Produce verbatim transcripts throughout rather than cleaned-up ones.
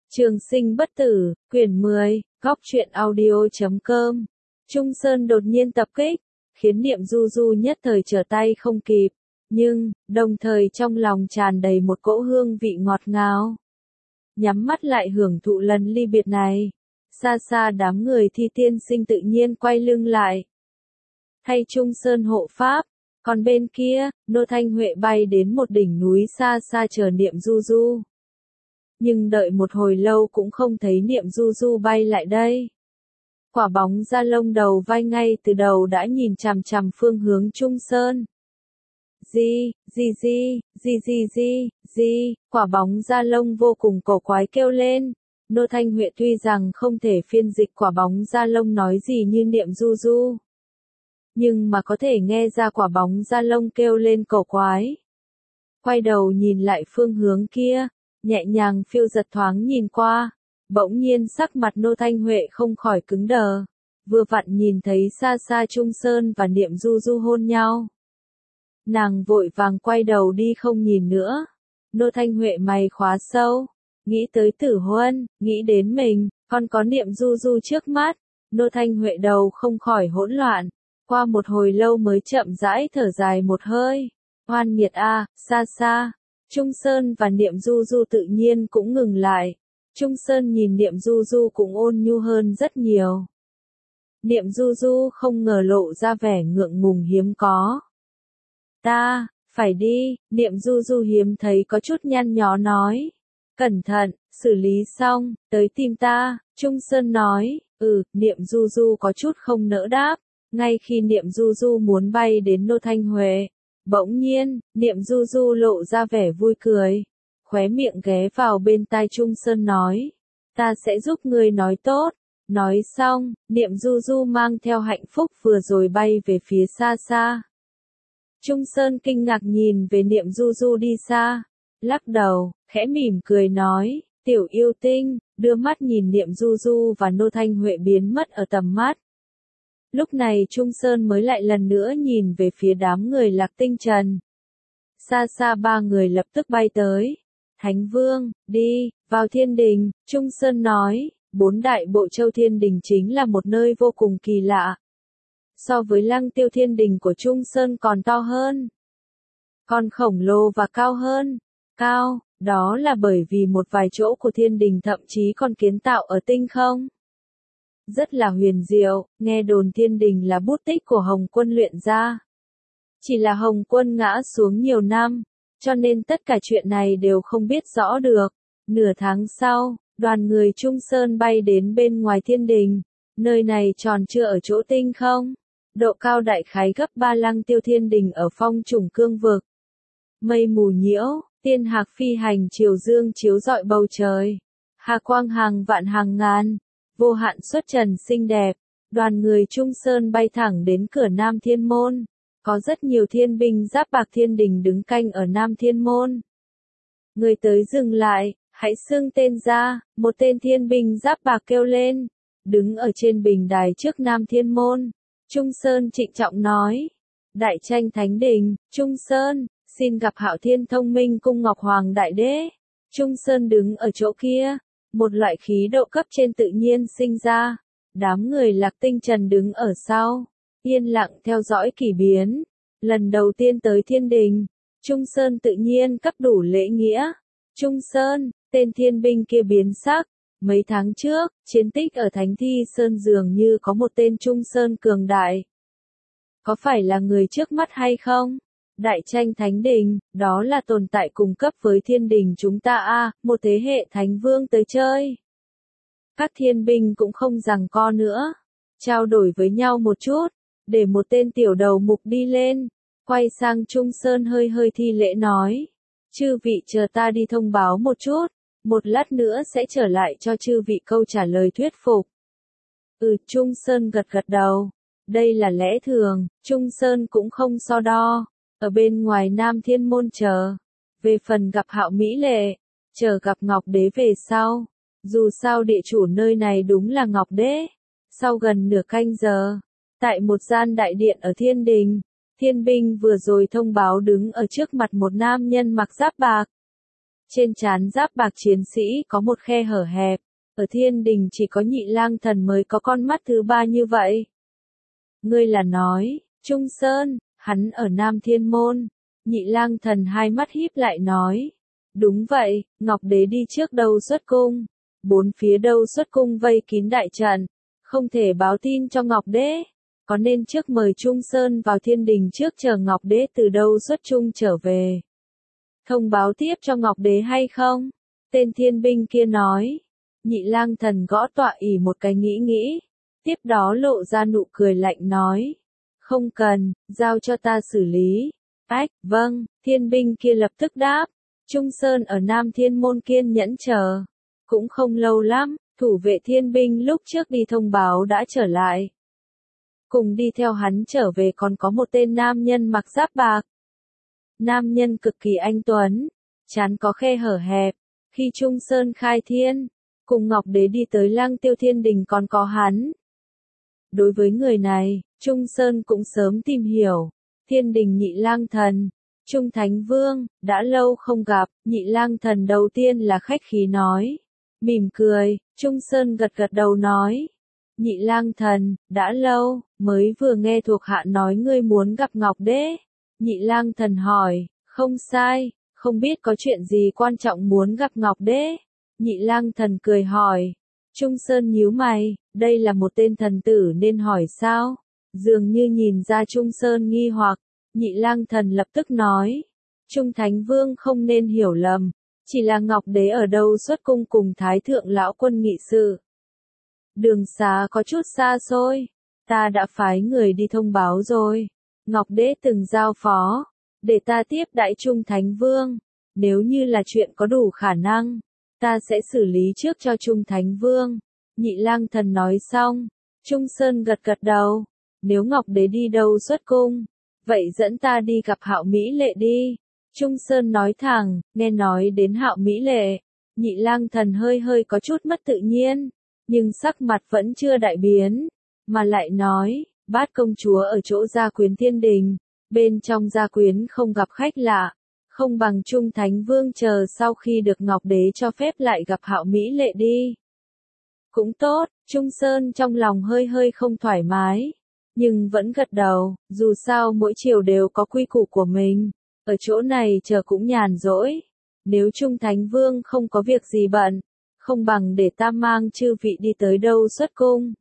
Trường sinh bất tử, quyển mười, góc truyện audio chấm com. Trung Sơn đột nhiên tập kích, khiến Niệm Du Du nhất thời trở tay không kịp, nhưng, đồng thời trong lòng tràn đầy một cỗ hương vị ngọt ngào. Nhắm mắt lại hưởng thụ lần ly biệt này, xa xa đám người Thi tiên sinh tự nhiên quay lưng lại. Thay Trung Sơn hộ pháp, còn bên kia, Nô Thanh Huệ bay đến một đỉnh núi xa xa chờ Niệm Du Du. Nhưng đợi một hồi lâu cũng không thấy Niệm Du Du bay lại đây. Quả bóng da lông đầu vai ngay từ đầu đã nhìn chằm chằm phương hướng Trung Sơn. Di, di di, di di di, di, quả bóng da lông vô cùng cổ quái kêu lên. Nô Thanh Huệ tuy rằng không thể phiên dịch quả bóng da lông nói gì như Niệm Du Du, nhưng mà có thể nghe ra quả bóng da lông kêu lên cổ quái. Quay đầu nhìn lại phương hướng kia, nhẹ nhàng phiêu giật thoáng nhìn qua, bỗng nhiên sắc mặt Nô Thanh Huệ không khỏi cứng đờ, vừa vặn nhìn thấy xa xa Trung Sơn và Niệm Du Du hôn nhau. Nàng vội vàng quay đầu đi không nhìn nữa. Nô Thanh Huệ mày khóa sâu, nghĩ tới Tử Huân, nghĩ đến mình, còn có Niệm Du Du trước mắt. Nô Thanh Huệ đầu không khỏi hỗn loạn, qua một hồi lâu mới chậm rãi thở dài một hơi. Oan nghiệt a, xa xa. Trung Sơn và Niệm Du Du tự nhiên cũng ngừng lại. Trung Sơn nhìn Niệm Du Du cũng ôn nhu hơn rất nhiều. Niệm Du Du không ngờ lộ ra vẻ ngượng ngùng hiếm có. Ta, phải đi, Niệm Du Du hiếm thấy có chút nhăn nhó nói. Cẩn thận, xử lý xong, tới tìm ta, Trung Sơn nói. Ừ, Niệm Du Du có chút không nỡ đáp. Ngay khi Niệm Du Du muốn bay đến Nô Thanh Huệ, bỗng nhiên, Niệm Du Du lộ ra vẻ vui cười, khóe miệng ghé vào bên tai Trung Sơn nói, ta sẽ giúp ngươi nói tốt. Nói xong, Niệm Du Du mang theo hạnh phúc vừa rồi bay về phía xa xa. Trung Sơn kinh ngạc nhìn về Niệm Du Du đi xa, lắc đầu, khẽ mỉm cười nói, tiểu yêu tinh, đưa mắt nhìn Niệm Du Du và Nô Thanh Huệ biến mất ở tầm mắt. Lúc này Trung Sơn mới lại lần nữa nhìn về phía đám người Lạc Tinh Trần. Xa xa ba người lập tức bay tới. Thánh Vương, đi, vào thiên đình, Trung Sơn nói, bốn đại bộ châu thiên đình chính là một nơi vô cùng kỳ lạ. So với Lăng Tiêu thiên đình của Trung Sơn còn to hơn. Còn khổng lồ và cao hơn. Cao, đó là bởi vì một vài chỗ của thiên đình thậm chí còn kiến tạo ở tinh không. Rất là huyền diệu, nghe đồn thiên đình là bút tích của Hồng Quân luyện ra. Chỉ là Hồng Quân ngã xuống nhiều năm, cho nên tất cả chuyện này đều không biết rõ được. Nửa tháng sau, đoàn người Trung Sơn bay đến bên ngoài thiên đình, nơi này tròn chưa ở chỗ tinh không. Độ cao đại khái gấp ba Lăng Tiêu thiên đình ở phong trùng cương vực. Mây mù nhiễu, tiên hạc phi hành chiều dương chiếu rọi bầu trời. Hà quang hàng vạn hàng ngàn. Vô hạn xuất trần xinh đẹp, đoàn người Trung Sơn bay thẳng đến cửa Nam Thiên Môn. Có rất nhiều thiên binh giáp bạc thiên đình đứng canh ở Nam Thiên Môn. Người tới dừng lại, hãy xưng tên ra, một tên thiên binh giáp bạc kêu lên. Đứng ở trên bình đài trước Nam Thiên Môn, Trung Sơn trịnh trọng nói. Đại tranh thánh đình, Trung Sơn, xin gặp Hạo Thiên Thông Minh Cung Ngọc Hoàng Đại Đế. Trung Sơn đứng ở chỗ kia. Một loại khí độ cấp trên tự nhiên sinh ra, đám người Lạc Tinh Trần đứng ở sau, yên lặng theo dõi kỳ biến. Lần đầu tiên tới thiên đình, Trung Sơn tự nhiên cấp đủ lễ nghĩa. Trung Sơn, tên thiên binh kia biến sắc, mấy tháng trước, chiến tích ở Thánh Thi Sơn dường như có một tên Trung Sơn cường đại. Có phải là người trước mắt hay không? Đại tranh thánh đình, đó là tồn tại cùng cấp với thiên đình chúng ta a, à, một thế hệ thánh vương tới chơi. Các thiên binh cũng không giằng co nữa, trao đổi với nhau một chút, để một tên tiểu đầu mục đi lên, quay sang Trung Sơn hơi hơi thi lễ nói, chư vị chờ ta đi thông báo một chút, một lát nữa sẽ trở lại cho chư vị câu trả lời thuyết phục. Ừ, Trung Sơn gật gật đầu, đây là lẽ thường, Trung Sơn cũng không so đo. Ở bên ngoài Nam Thiên Môn chờ. Về phần gặp Hạo Mỹ Lệ, chờ gặp Ngọc Đế về sau. Dù sao địa chủ nơi này đúng là Ngọc Đế. Sau gần nửa canh giờ, tại một gian đại điện ở thiên đình, thiên binh vừa rồi thông báo đứng ở trước mặt một nam nhân mặc giáp bạc. Trên trán giáp bạc chiến sĩ có một khe hở hẹp. Ở thiên đình chỉ có Nhị Lang Thần mới có con mắt thứ ba như vậy. Ngươi là nói, Trung Sơn, hắn ở Nam Thiên Môn. Nhị Lang Thần hai mắt híp lại nói. Đúng vậy, Ngọc Đế đi trước đâu xuất cung. Bốn phía đâu xuất cung vây kín đại trận. Không thể báo tin cho Ngọc Đế. Có nên trước mời Trung Sơn vào thiên đình trước chờ Ngọc Đế từ đâu xuất cung trở về. Thông báo tiếp cho Ngọc Đế hay không? Tên thiên binh kia nói. Nhị Lang Thần gõ tọa ỷ một cái nghĩ nghĩ. Tiếp đó lộ ra nụ cười lạnh nói. Không cần, giao cho ta xử lý. Ách, vâng, thiên binh kia lập tức đáp. Trung Sơn ở Nam Thiên Môn kiên nhẫn chờ. Cũng không lâu lắm, thủ vệ thiên binh lúc trước đi thông báo đã trở lại. Cùng đi theo hắn trở về còn có một tên nam nhân mặc giáp bạc. Nam nhân cực kỳ anh tuấn, trán có khe hở hẹp. Khi Trung Sơn khai thiên, cùng Ngọc Đế đi tới Lăng Tiêu Thiên Đình còn có hắn. Đối với người này, Trung Sơn cũng sớm tìm hiểu. Thiên Đình Nhị Lang Thần, Trung Thánh Vương, đã lâu không gặp. Nhị Lang Thần đầu tiên là khách khí nói. Mỉm cười, Trung Sơn gật gật đầu nói. Nhị Lang Thần, đã lâu, mới vừa nghe thuộc hạ nói ngươi muốn gặp Ngọc Đế. Nhị Lang Thần hỏi, không sai, không biết có chuyện gì quan trọng muốn gặp Ngọc Đế. Nhị Lang Thần cười hỏi. Trung Sơn nhíu mày, đây là một tên thần tử nên hỏi sao? Dường như nhìn ra Trung Sơn nghi hoặc, Nhị Lang Thần lập tức nói. Trung Thánh Vương không nên hiểu lầm, chỉ là Ngọc Đế ở đâu xuất cung cùng Thái Thượng Lão Quân nghị sự. Đường xá có chút xa xôi, ta đã phái người đi thông báo rồi. Ngọc Đế từng giao phó, để ta tiếp đãi Trung Thánh Vương. Nếu như là chuyện có đủ khả năng, ta sẽ xử lý trước cho Trung Thánh Vương. Nhị Lang Thần nói xong, Trung Sơn gật gật đầu. Nếu Ngọc Đế đi đâu xuất cung, vậy dẫn ta đi gặp Hạo Mỹ Lệ đi. Trung Sơn nói thẳng, nghe nói đến Hạo Mỹ Lệ. Nhị Lang Thần hơi hơi có chút mất tự nhiên, nhưng sắc mặt vẫn chưa đại biến, mà lại nói, Bát công chúa ở chỗ gia quyến thiên đình, bên trong gia quyến không gặp khách lạ, không bằng Trung Thánh Vương chờ sau khi được Ngọc Đế cho phép lại gặp Hạo Mỹ Lệ đi. Cũng tốt, Trung Sơn trong lòng hơi hơi không thoải mái, nhưng vẫn gật đầu, dù sao mỗi triều đều có quy củ của mình, ở chỗ này chờ cũng nhàn rỗi. Nếu Trung Thánh Vương không có việc gì bận, không bằng để ta mang chư vị đi tới đâu xuất cung.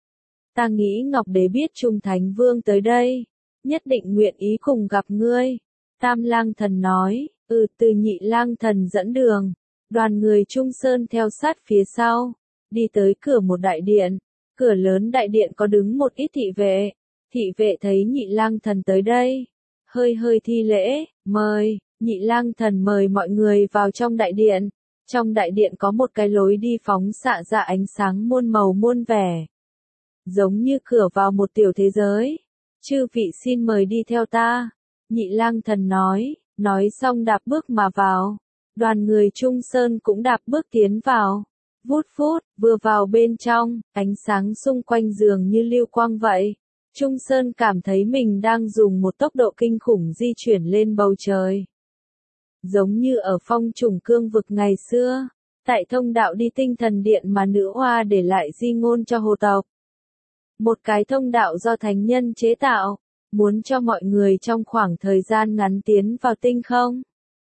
Ta nghĩ Ngọc Đế biết Trung Thánh Vương tới đây, nhất định nguyện ý cùng gặp ngươi. Tam Lang Thần nói, ừ từ Nhị Lang Thần dẫn đường, đoàn người Trung Sơn theo sát phía sau, đi tới cửa một đại điện, cửa lớn đại điện có đứng một ít thị vệ, thị vệ thấy Nhị Lang Thần tới đây, hơi hơi thi lễ, mời, Nhị Lang Thần mời mọi người vào trong đại điện, trong đại điện có một cái lối đi phóng xạ ra ánh sáng muôn màu muôn vẻ, giống như cửa vào một tiểu thế giới. Chư vị xin mời đi theo ta. Nhị Lang Thần nói, nói xong đạp bước mà vào. Đoàn người Trung Sơn cũng đạp bước tiến vào. Vút phút, vừa vào bên trong, ánh sáng xung quanh dường như lưu quang vậy. Trung Sơn cảm thấy mình đang dùng một tốc độ kinh khủng di chuyển lên bầu trời. Giống như ở phong trùng cương vực ngày xưa, tại thông đạo đi tinh thần điện mà nữ hoa để lại di ngôn cho hồ tộc. Một cái thông đạo do thánh nhân chế tạo, muốn cho mọi người trong khoảng thời gian ngắn tiến vào tinh không.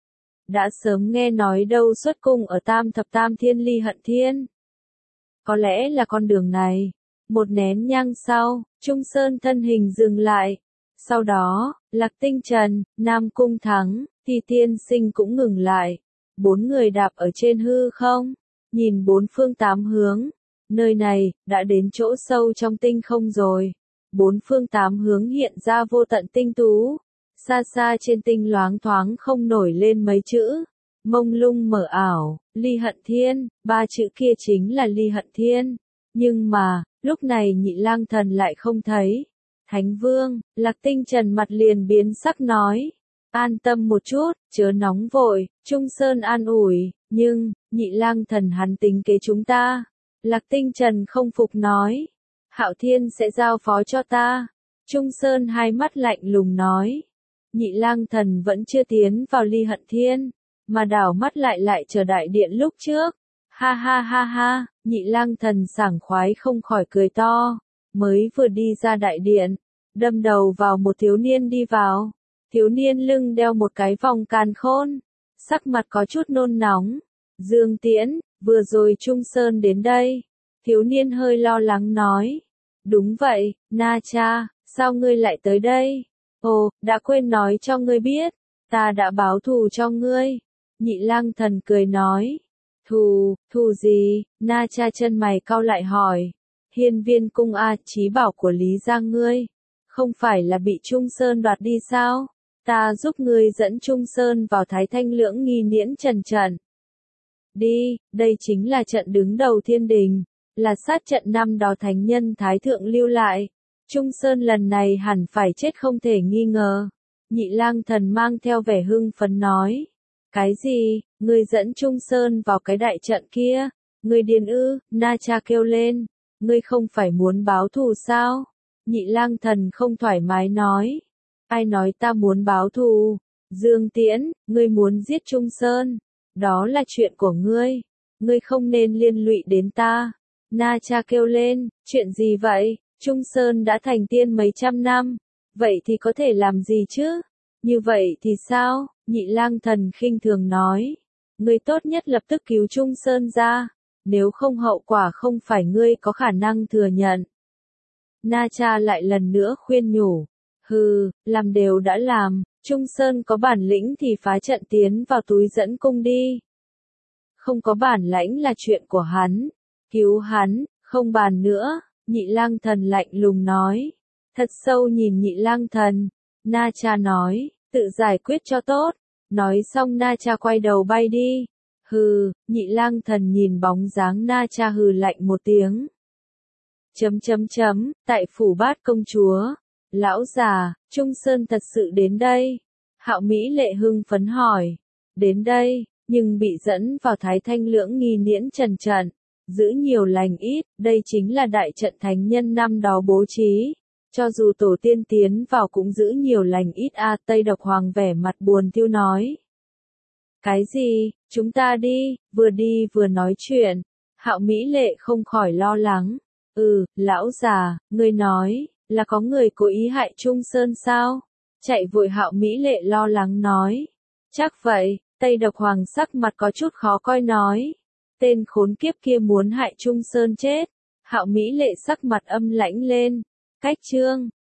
Đã sớm nghe nói đâu xuất cung ở Tam Thập Tam Thiên Ly Hận Thiên. Có lẽ là con đường này. Một nén nhang sau, Trung Sơn thân hình dừng lại. Sau đó, Lạc Tinh Trần, Nam Cung Thắng, Thi Tiên Sinh cũng ngừng lại. Bốn người đạp ở trên hư không, nhìn bốn phương tám hướng. Nơi này, đã đến chỗ sâu trong tinh không rồi. Bốn phương tám hướng hiện ra vô tận tinh tú. Xa xa trên tinh loáng thoáng không nổi lên mấy chữ. Mông lung mở ảo, Ly Hận Thiên, ba chữ kia chính là Ly Hận Thiên. Nhưng mà, lúc này Nhị Lang Thần lại không thấy. Thánh Vương, Lạc Tinh Trần mặt liền biến sắc nói. An tâm một chút, chớ nóng vội, Trung Sơn an ủi, nhưng, Nhị Lang Thần hắn tính kế chúng ta. Lạc Tinh Trần không phục nói. Hạo Thiên sẽ giao phó cho ta. Trung Sơn hai mắt lạnh lùng nói. Nhị Lang Thần vẫn chưa tiến vào Ly Hận Thiên. mà đảo mắt lại lại chờ đại điện lúc trước. Ha ha ha ha, Nhị Lang Thần sảng khoái không khỏi cười to, mới vừa đi ra đại điện, đâm đầu vào một thiếu niên đi vào. Thiếu niên lưng đeo một cái vòng càn khôn, sắc mặt có chút nôn nóng. Dương Tiễn, vừa rồi Trung Sơn đến đây. Thiếu niên hơi lo lắng nói. Đúng vậy, Na Cha, sao ngươi lại tới đây? Ồ, đã quên nói cho ngươi biết, ta đã báo thù cho ngươi. Nhị Lang Thần cười nói. Thù, thù gì? Na Cha chân mày cau lại hỏi. Hiên Viên cung a, chí bảo của Lý Giang ngươi, không phải là bị Trung Sơn đoạt đi sao? Ta giúp ngươi dẫn Trung Sơn vào Thái Thanh Lưỡng Nghi Niễn Trần trận. Đi, đây chính là trận đứng đầu thiên đình, là sát trận năm đó thánh nhân Thái Thượng lưu lại. Trung Sơn lần này hẳn phải chết không thể nghi ngờ. Nhị Lang Thần mang theo vẻ hưng phấn nói. Cái gì, ngươi dẫn Trung Sơn vào cái đại trận kia? Ngươi điên ư? Na Cha kêu lên. Ngươi không phải muốn báo thù sao? Nhị Lang Thần không thoải mái nói. Ai nói ta muốn báo thù? Dương Tiễn, ngươi muốn giết Trung Sơn. Đó là chuyện của ngươi. Ngươi không nên liên lụy đến ta. Na Cha kêu lên, chuyện gì vậy? Trung Sơn đã thành tiên mấy trăm năm. Vậy thì có thể làm gì chứ? Như vậy thì sao? Nhị Lang Thần khinh thường nói. Ngươi tốt nhất lập tức cứu Trung Sơn ra. Nếu không hậu quả không phải ngươi có khả năng thừa nhận. Na Cha lại lần nữa khuyên nhủ. Hừ, làm đều đã làm, Trung Sơn có bản lĩnh thì phá trận tiến vào túi dẫn cung đi. Không có bản lãnh là chuyện của hắn. Cứu hắn, không bàn nữa. Nhị Lang Thần lạnh lùng nói. Thật sâu nhìn Nhị Lang Thần. Na Cha nói, tự giải quyết cho tốt. Nói xong Na Cha quay đầu bay đi. Hừ, Nhị Lang Thần nhìn bóng dáng Na Cha hừ lạnh một tiếng. Chấm chấm chấm, tại phủ Bát công chúa. Lão già, Trung Sơn thật sự đến đây. Hạo Mỹ Lệ hưng phấn hỏi. Đến đây, nhưng bị dẫn vào Thái Thanh Lưỡng Nghi Niễn Trần trận. Giữ nhiều lành ít, đây chính là đại trận thánh nhân năm đó bố trí. Cho dù tổ tiên tiến vào cũng giữ nhiều lành ít a. À, Tây Độc Hoàng vẻ mặt buồn thiu nói. Cái gì, chúng ta đi, vừa đi vừa nói chuyện. Hạo Mỹ Lệ không khỏi lo lắng. Ừ, lão già, ngươi nói, là có người cố ý hại Trung Sơn sao? Chạy vội Hạo Mỹ Lệ lo lắng nói. Chắc vậy, Tây Độc Hoàng sắc mặt có chút khó coi nói. Tên khốn kiếp kia muốn hại Trung Sơn chết. Hạo Mỹ Lệ sắc mặt âm lãnh lên. Cách chương.